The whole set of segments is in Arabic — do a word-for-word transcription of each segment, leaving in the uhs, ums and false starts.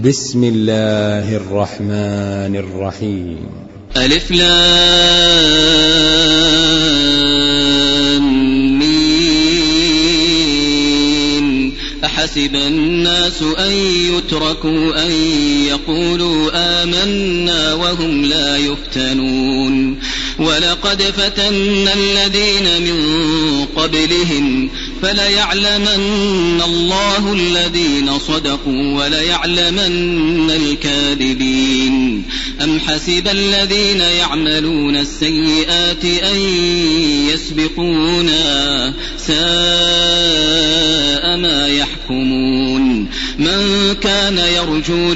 بسم الله الرحمن الرحيم. ألف لام ميم. أحسب الناس أن يتركوا أن يقولوا آمنا وهم لا يفتنون ولقد فتنا الذين من قبلهم فليعلمن الله الذين صدقوا وليعلمن الكاذبين. أم حسب الذين يعملون السيئات أن يسبقونا ساء ما يحكمون. من كان يرجو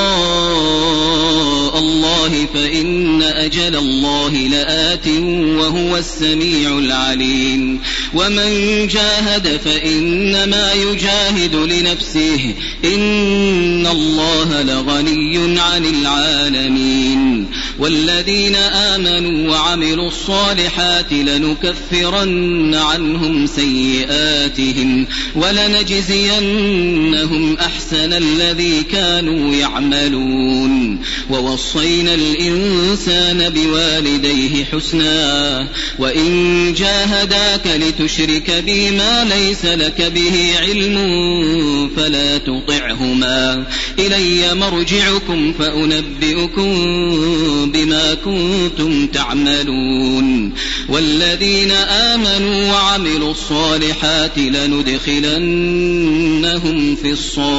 لقاء الله فإن أجل الله لآت وهو السميع العليم. ومن جاهد فإنما يجاهد لنفسه إن الله لغني عن العالمين. والذين آمنوا وعملوا الصالحات لنكفرن عنهم سيئاتهم ولنجزينهم أحسن الذي كانوا يعملون. ووصينا الإنسان بوالديه حسنا وإن جاهداك لتشرك بي ما ليس لك به علم فلا تطعهما إلي مرجعكم فأنبئكم بما كنتم تعملون. والذين آمنوا وعملوا الصالحات لندخلنهم في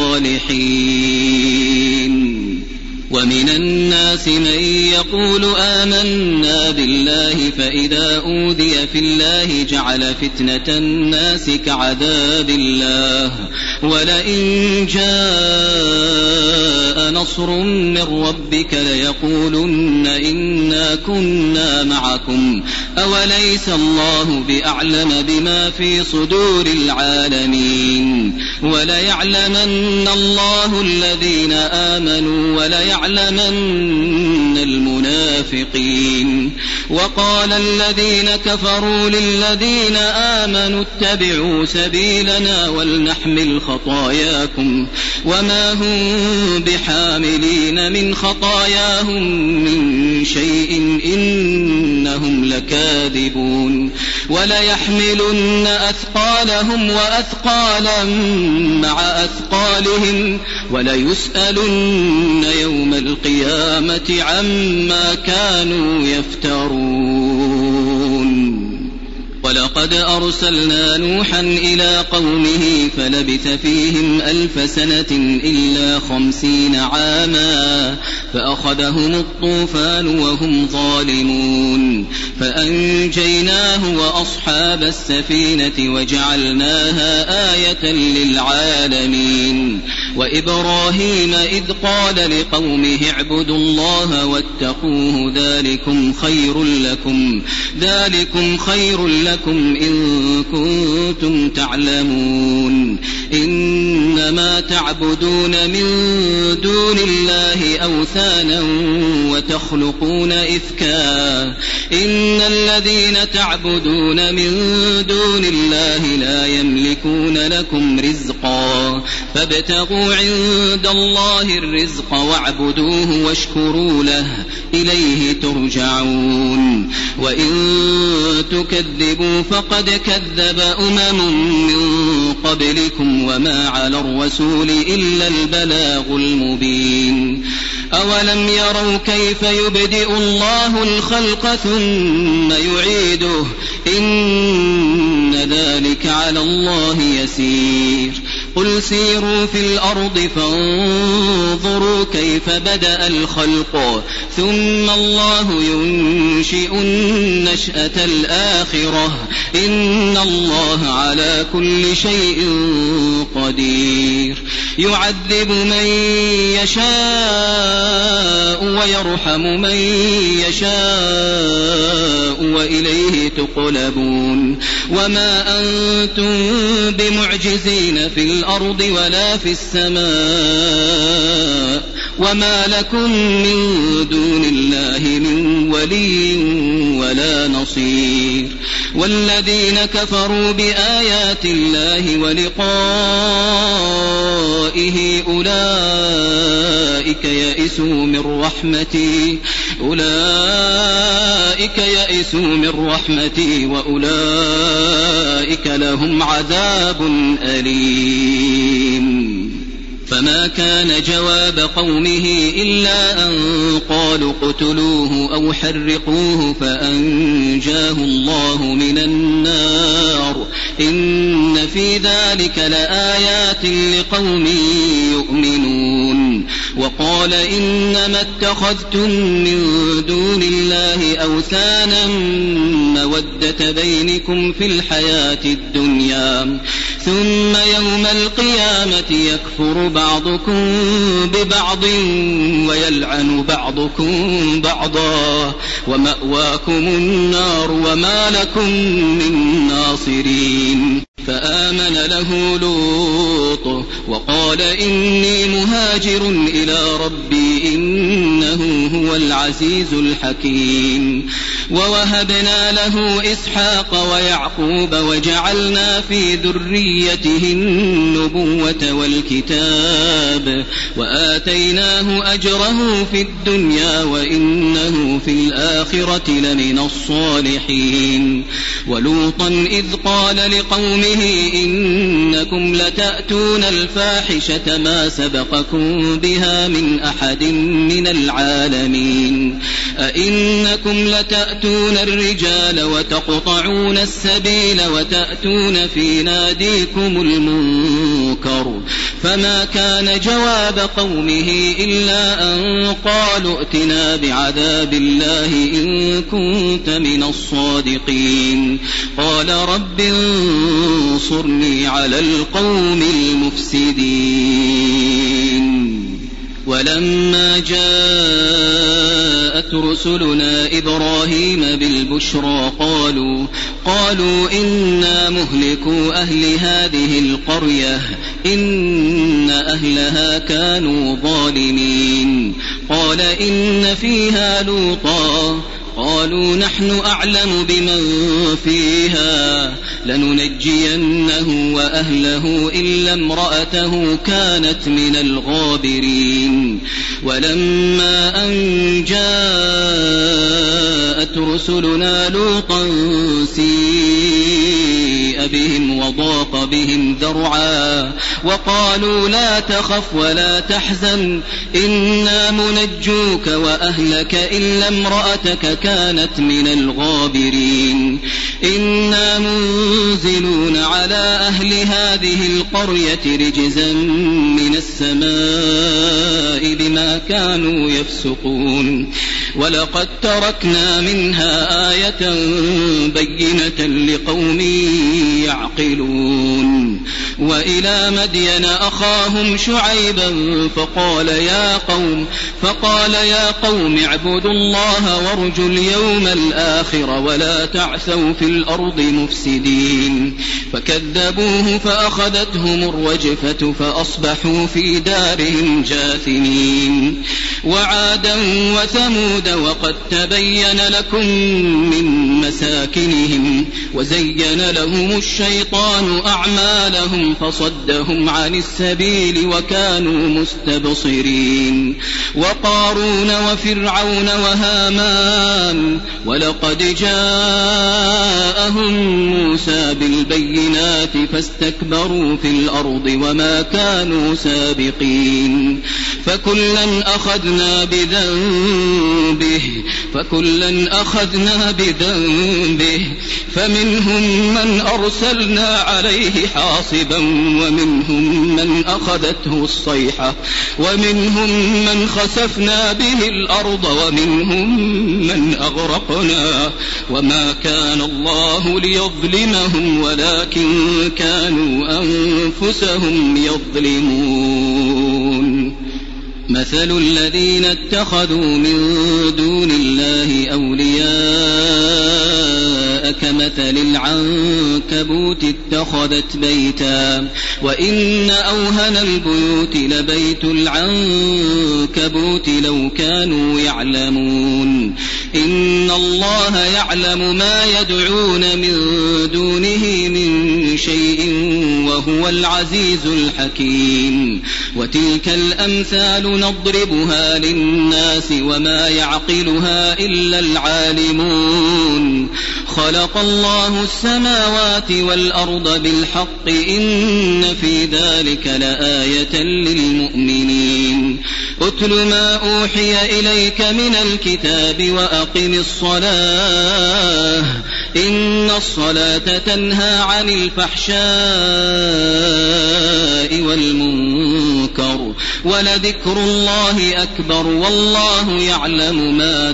الصالحين. ومن الناس من يقول آمنا بالله فإذا أوذي في الله جعل فتنة الناس كعذاب الله ولئن جاء نصر من ربك ليقولن إنا كنا معكم أوليس الله بأعلم بما في صدور العالمين. وليعلمن الله الذين آمنوا وليعلمن يعلمن المنافقين. وقال الذين كفروا للذين آمنوا اتبعوا سبيلنا ولنحمل خطاياكم وما هم بحاملين من خطاياهم من شيء إنهم لكاذبون. وليحملن أثقالهم وأثقالا مع أثقالهم وليسألن يوم القيامة عما كانوا يفترون. ولقد أرسلنا نوحا إلى قومه فلبث فيهم ألف سنة إلا خمسين عاما فأخذهم الطوفان وهم ظالمون فأنجيناه وأصحاب السفينة وجعلناها آية للعالمين. وإبراهيم إذ قال لقومه اعبدوا الله واتقوه ذلكم خير لكم ذلكم خير لكم إن كنتم تعلمون. إنما تعبدون من دون الله أوثانا وتخلقون إفكا إن الذين تعبدون من دون الله لا يملكون لكم رزقا فابتغوا عند الله الرزق واعبدوه واشكروا له إليه ترجعون. وإن تكذبوا فقد كذب أمم من قبلكم وما على الرسول إلا البلاغ المبين. أولم يروا كيف يبدئ الله الخلق ثم يعيده إن ذلك على الله يسير. قل سيروا في الأرض فانظروا كيف بدأ الخلق ثم الله ينشئ النشأة الآخرة إن الله على كل شيء قدير. يعذب من يشاء ويرحم من يشاء وإليه تقلبون. وما أنتم بمعجزين في الأرض ولا في السماء وما لكم من دون الله من ولي ولا نصير. والذين كفروا بآيات الله ولقائه أولئك أولئك يئسوا من رحمتي أولئك يئسوا من رحمتي وأولئك لهم عذاب أليم. فما كان جواب قومه إلا أن قالوا اقتلوه أو حرقوه فأنجاه الله من النار إن في ذلك لآيات لقوم يؤمنون. وقال إنما اتخذتم من دون الله أوثانا مودة بينكم في الحياة الدنيا ثم يوم القيامة يكفر بعضكم ببعض ويلعن بعضكم بعضا ومأواكم النار وما لكم من ناصرين. فآمن له لوط وقال إني مهاجر إلى ربي إنه هو العزيز الحكيم. ووهبنا له إسحاق ويعقوب وجعلنا في ذريته النبوة والكتاب وآتيناه أجره في الدنيا وإنه في الآخرة لمن الصالحين. ولوطا إذ قال لقومه إنكم لتأتون الفاحشة ما سبقكم بها من أحد من العالمين أئنكم لتأتون الرجال وتقطعون السبيل وتأتون في ناديكم المنكر. فما كان جواب قومه إلا أن قالوا ائتنا بعذاب الله إن كنت من الصادقين. قال رب انصرني على القوم المفسدين. ولما جاءت رسلنا إبراهيم بالبشرى قالوا قالوا إنا مهلكو أهل هذه القرية إن أهلها كانوا ظالمين. قال إن فيها لوطا قالوا نحن أعلم بمن فيها لننجينه وأهله إلا امرأته كانت من الغابرين. ولما أن جاءت رسلنا لوطا سيء بهم وضاق بهم ذرعا وقالوا لا تخف ولا تحزن إنا منجوك وأهلك إلا امرأتك كانت من الغابرين. إنا منزلون على أهل هذه القرية رجزا من السماء بما كانوا يفسقون. ولقد تركنا منها آية بينة لقوم يعقلون. وإلى مدين أخاهم شعيبا فقال يا قوم فقال يا قوم اعبدوا الله وارجوا اليوم الآخر ولا تعثوا في الأرض مفسدين. فكذبوه فأخذتهم الرجفة فأصبحوا في دارهم جاثمين. وعادا وثمود وقد تبين لكم من مساكنهم وزين لهم الشيطان أعمالهم فصدهم عن السبيل وكانوا مستبصرين. وقارون وفرعون وهامان ولقد جاءهم موسى بالبينات فاستكبروا في الأرض وما كانوا سابقين. فكلا أخذنا بذنبه فكلا أخذنا بذنبه فمنهم من أرسلنا عليه حاصبا ومنهم من أخذته الصيحة ومنهم من خسفنا به الأرض ومنهم من أغرقنا وما كان الله ليظلمهم ولكن كانوا أنفسهم يظلمون. مثل الذين اتخذوا من دون الله أولياء كمثل العنكبوت اتخذت بيتا وإن أوهن البيوت لبيت العنكبوت لو كانوا يعلمون إن الله يعلم ما يدعون من دونه من شيء وهو العزيز الحكيم وتلك الأمثال نضربها للناس وما يعقلها إلا العالمون خلق الله السماوات والأرض بالحق إن في ذلك لآية للمؤمنين أتل ما أوحي إليك من الكتاب وأقم الصلاة إن الصلاة تنهى عن الفحشاء والمنكر ولذكر الله أكبر والله يعلم ما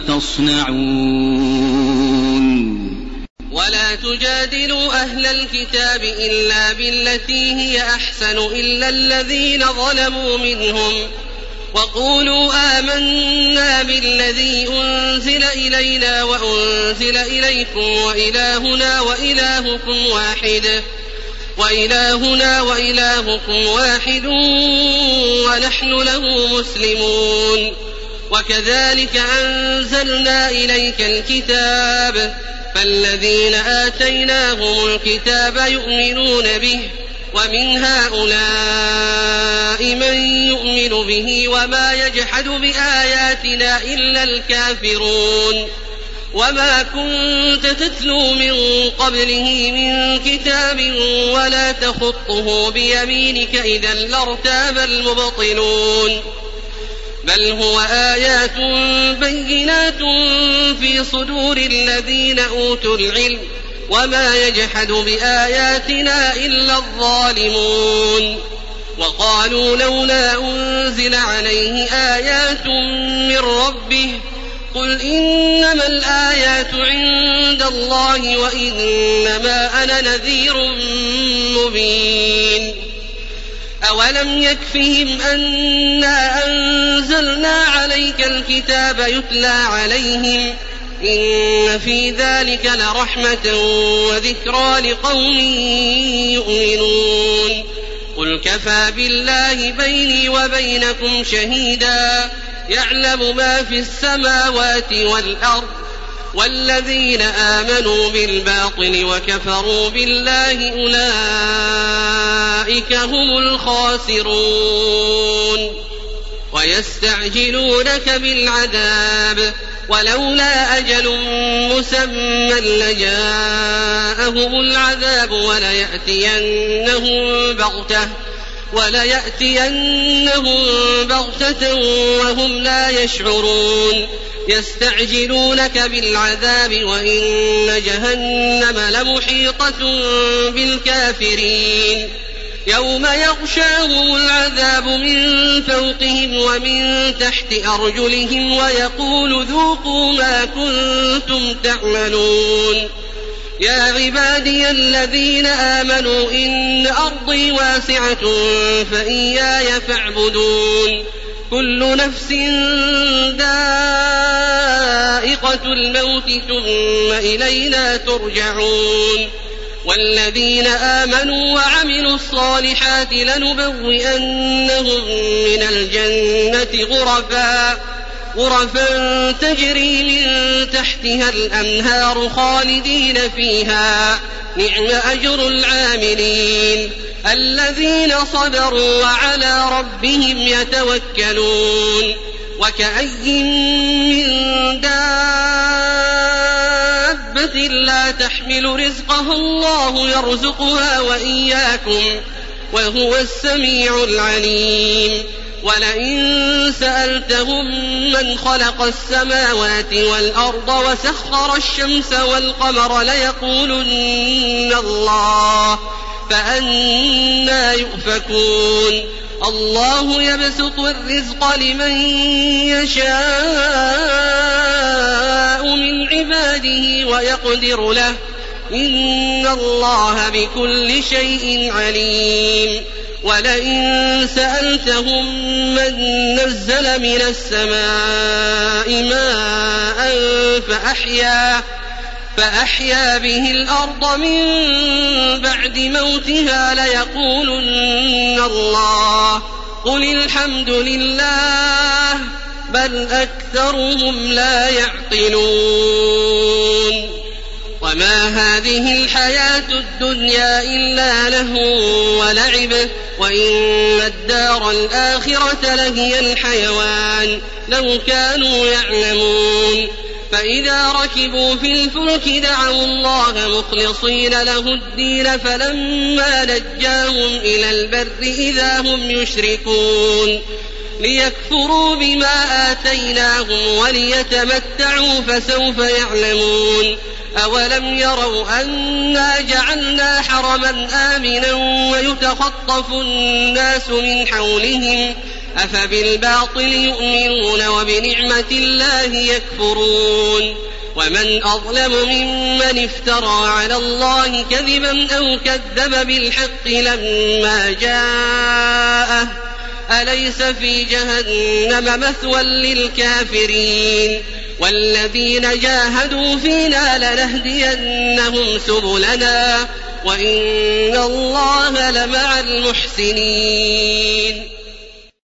تصنعون ولا تجادلوا أهل الكتاب إلا بالتي هي أحسن إلا الذين ظلموا منهم وقولوا آمنا بالذي أنزل إلينا وأنزل إليكم وإلهنا وإلهكم واحد وإلهنا وإلهكم واحد ونحن له مسلمون وكذلك أنزلنا إليك الكتاب فالذين آتيناهم الكتاب يؤمنون به ومن هؤلاء من يؤمن به وما يجحد بآياتنا إلا الكافرون وما كنت تتلو من قبله من كتاب ولا تخطه بيمينك إذا لارتاب المبطلون بل هو آيات بينات في صدور الذين أوتوا العلم وما يجحد بآياتنا إلا الظالمون وقالوا لولا أنزل عليه آيات من ربه قل إنما الآيات عند الله وإنما أنا نذير مبين أولم يكفهم أنا أنزلنا عليك الكتاب يتلى عليهم إن في ذلك لرحمة وذكرى لقوم يؤمنون قل كفى بالله بيني وبينكم شهيدا يعلم ما في السماوات والأرض والذين آمنوا بالباطل وكفروا بالله أولئك هم الخاسرون ويستعجلونك بالعذاب ولولا أجل مسمى لجاءهم العذاب وليأتينهم بغتة وليأتينهم بغتة وهم لا يشعرون يستعجلونك بالعذاب وإن جهنم لمحيطة بالكافرين يوم يغشاهم العذاب من فوقهم ومن تحت أرجلهم ويقول ذوقوا ما كنتم تعملون يا عبادي الذين آمنوا إن أرضي واسعة فإياي فاعبدون كل نفس ذائقة الموت ثم إلينا ترجعون والذين آمنوا وعملوا الصالحات لنبوئنهم من الجنة غرفا غرفا تجري من تحتها الأنهار خالدين فيها نعم أجر العاملين الذين صبروا وعلى ربهم يتوكلون وكأي من دابة لا تحمل رزقها الله يرزقها وإياكم وهو السميع العليم ولئن سألتهم من خلق السماوات والأرض وسخر الشمس والقمر ليقولن الله فأنى يؤفكون الله يبسط الرزق لمن يشاء من عباده ويقدر له إن الله بكل شيء عليم ولئن سألتهم من نزل من السماء ماء فأحيا فأحيا به الأرض من بعد موتها ليقولن الله قل الحمد لله بل أكثرهم لا يعقلون وما هذه الحياة الدنيا إلا لهو ولعب وإن الدار الآخرة لهي الحيوان لو كانوا يعلمون فإذا ركبوا في الفلك دعوا الله مخلصين له الدين فلما نجاهم إلى البر إذا هم يشركون ليكفروا بما آتيناهم وليتمتعوا فسوف يعلمون أولم يروا أنا جعلنا حرما آمنا ويتخطف الناس من حولهم أفبالباطل يؤمنون وبنعمة الله يكفرون ومن أظلم ممن افترى على الله كذبا أو كذب بالحق لما جاءه أليس في جهنم مثوى للكافرين والذين جاهدوا فينا لنهدينهم سبلنا وإن الله لمع المحسنين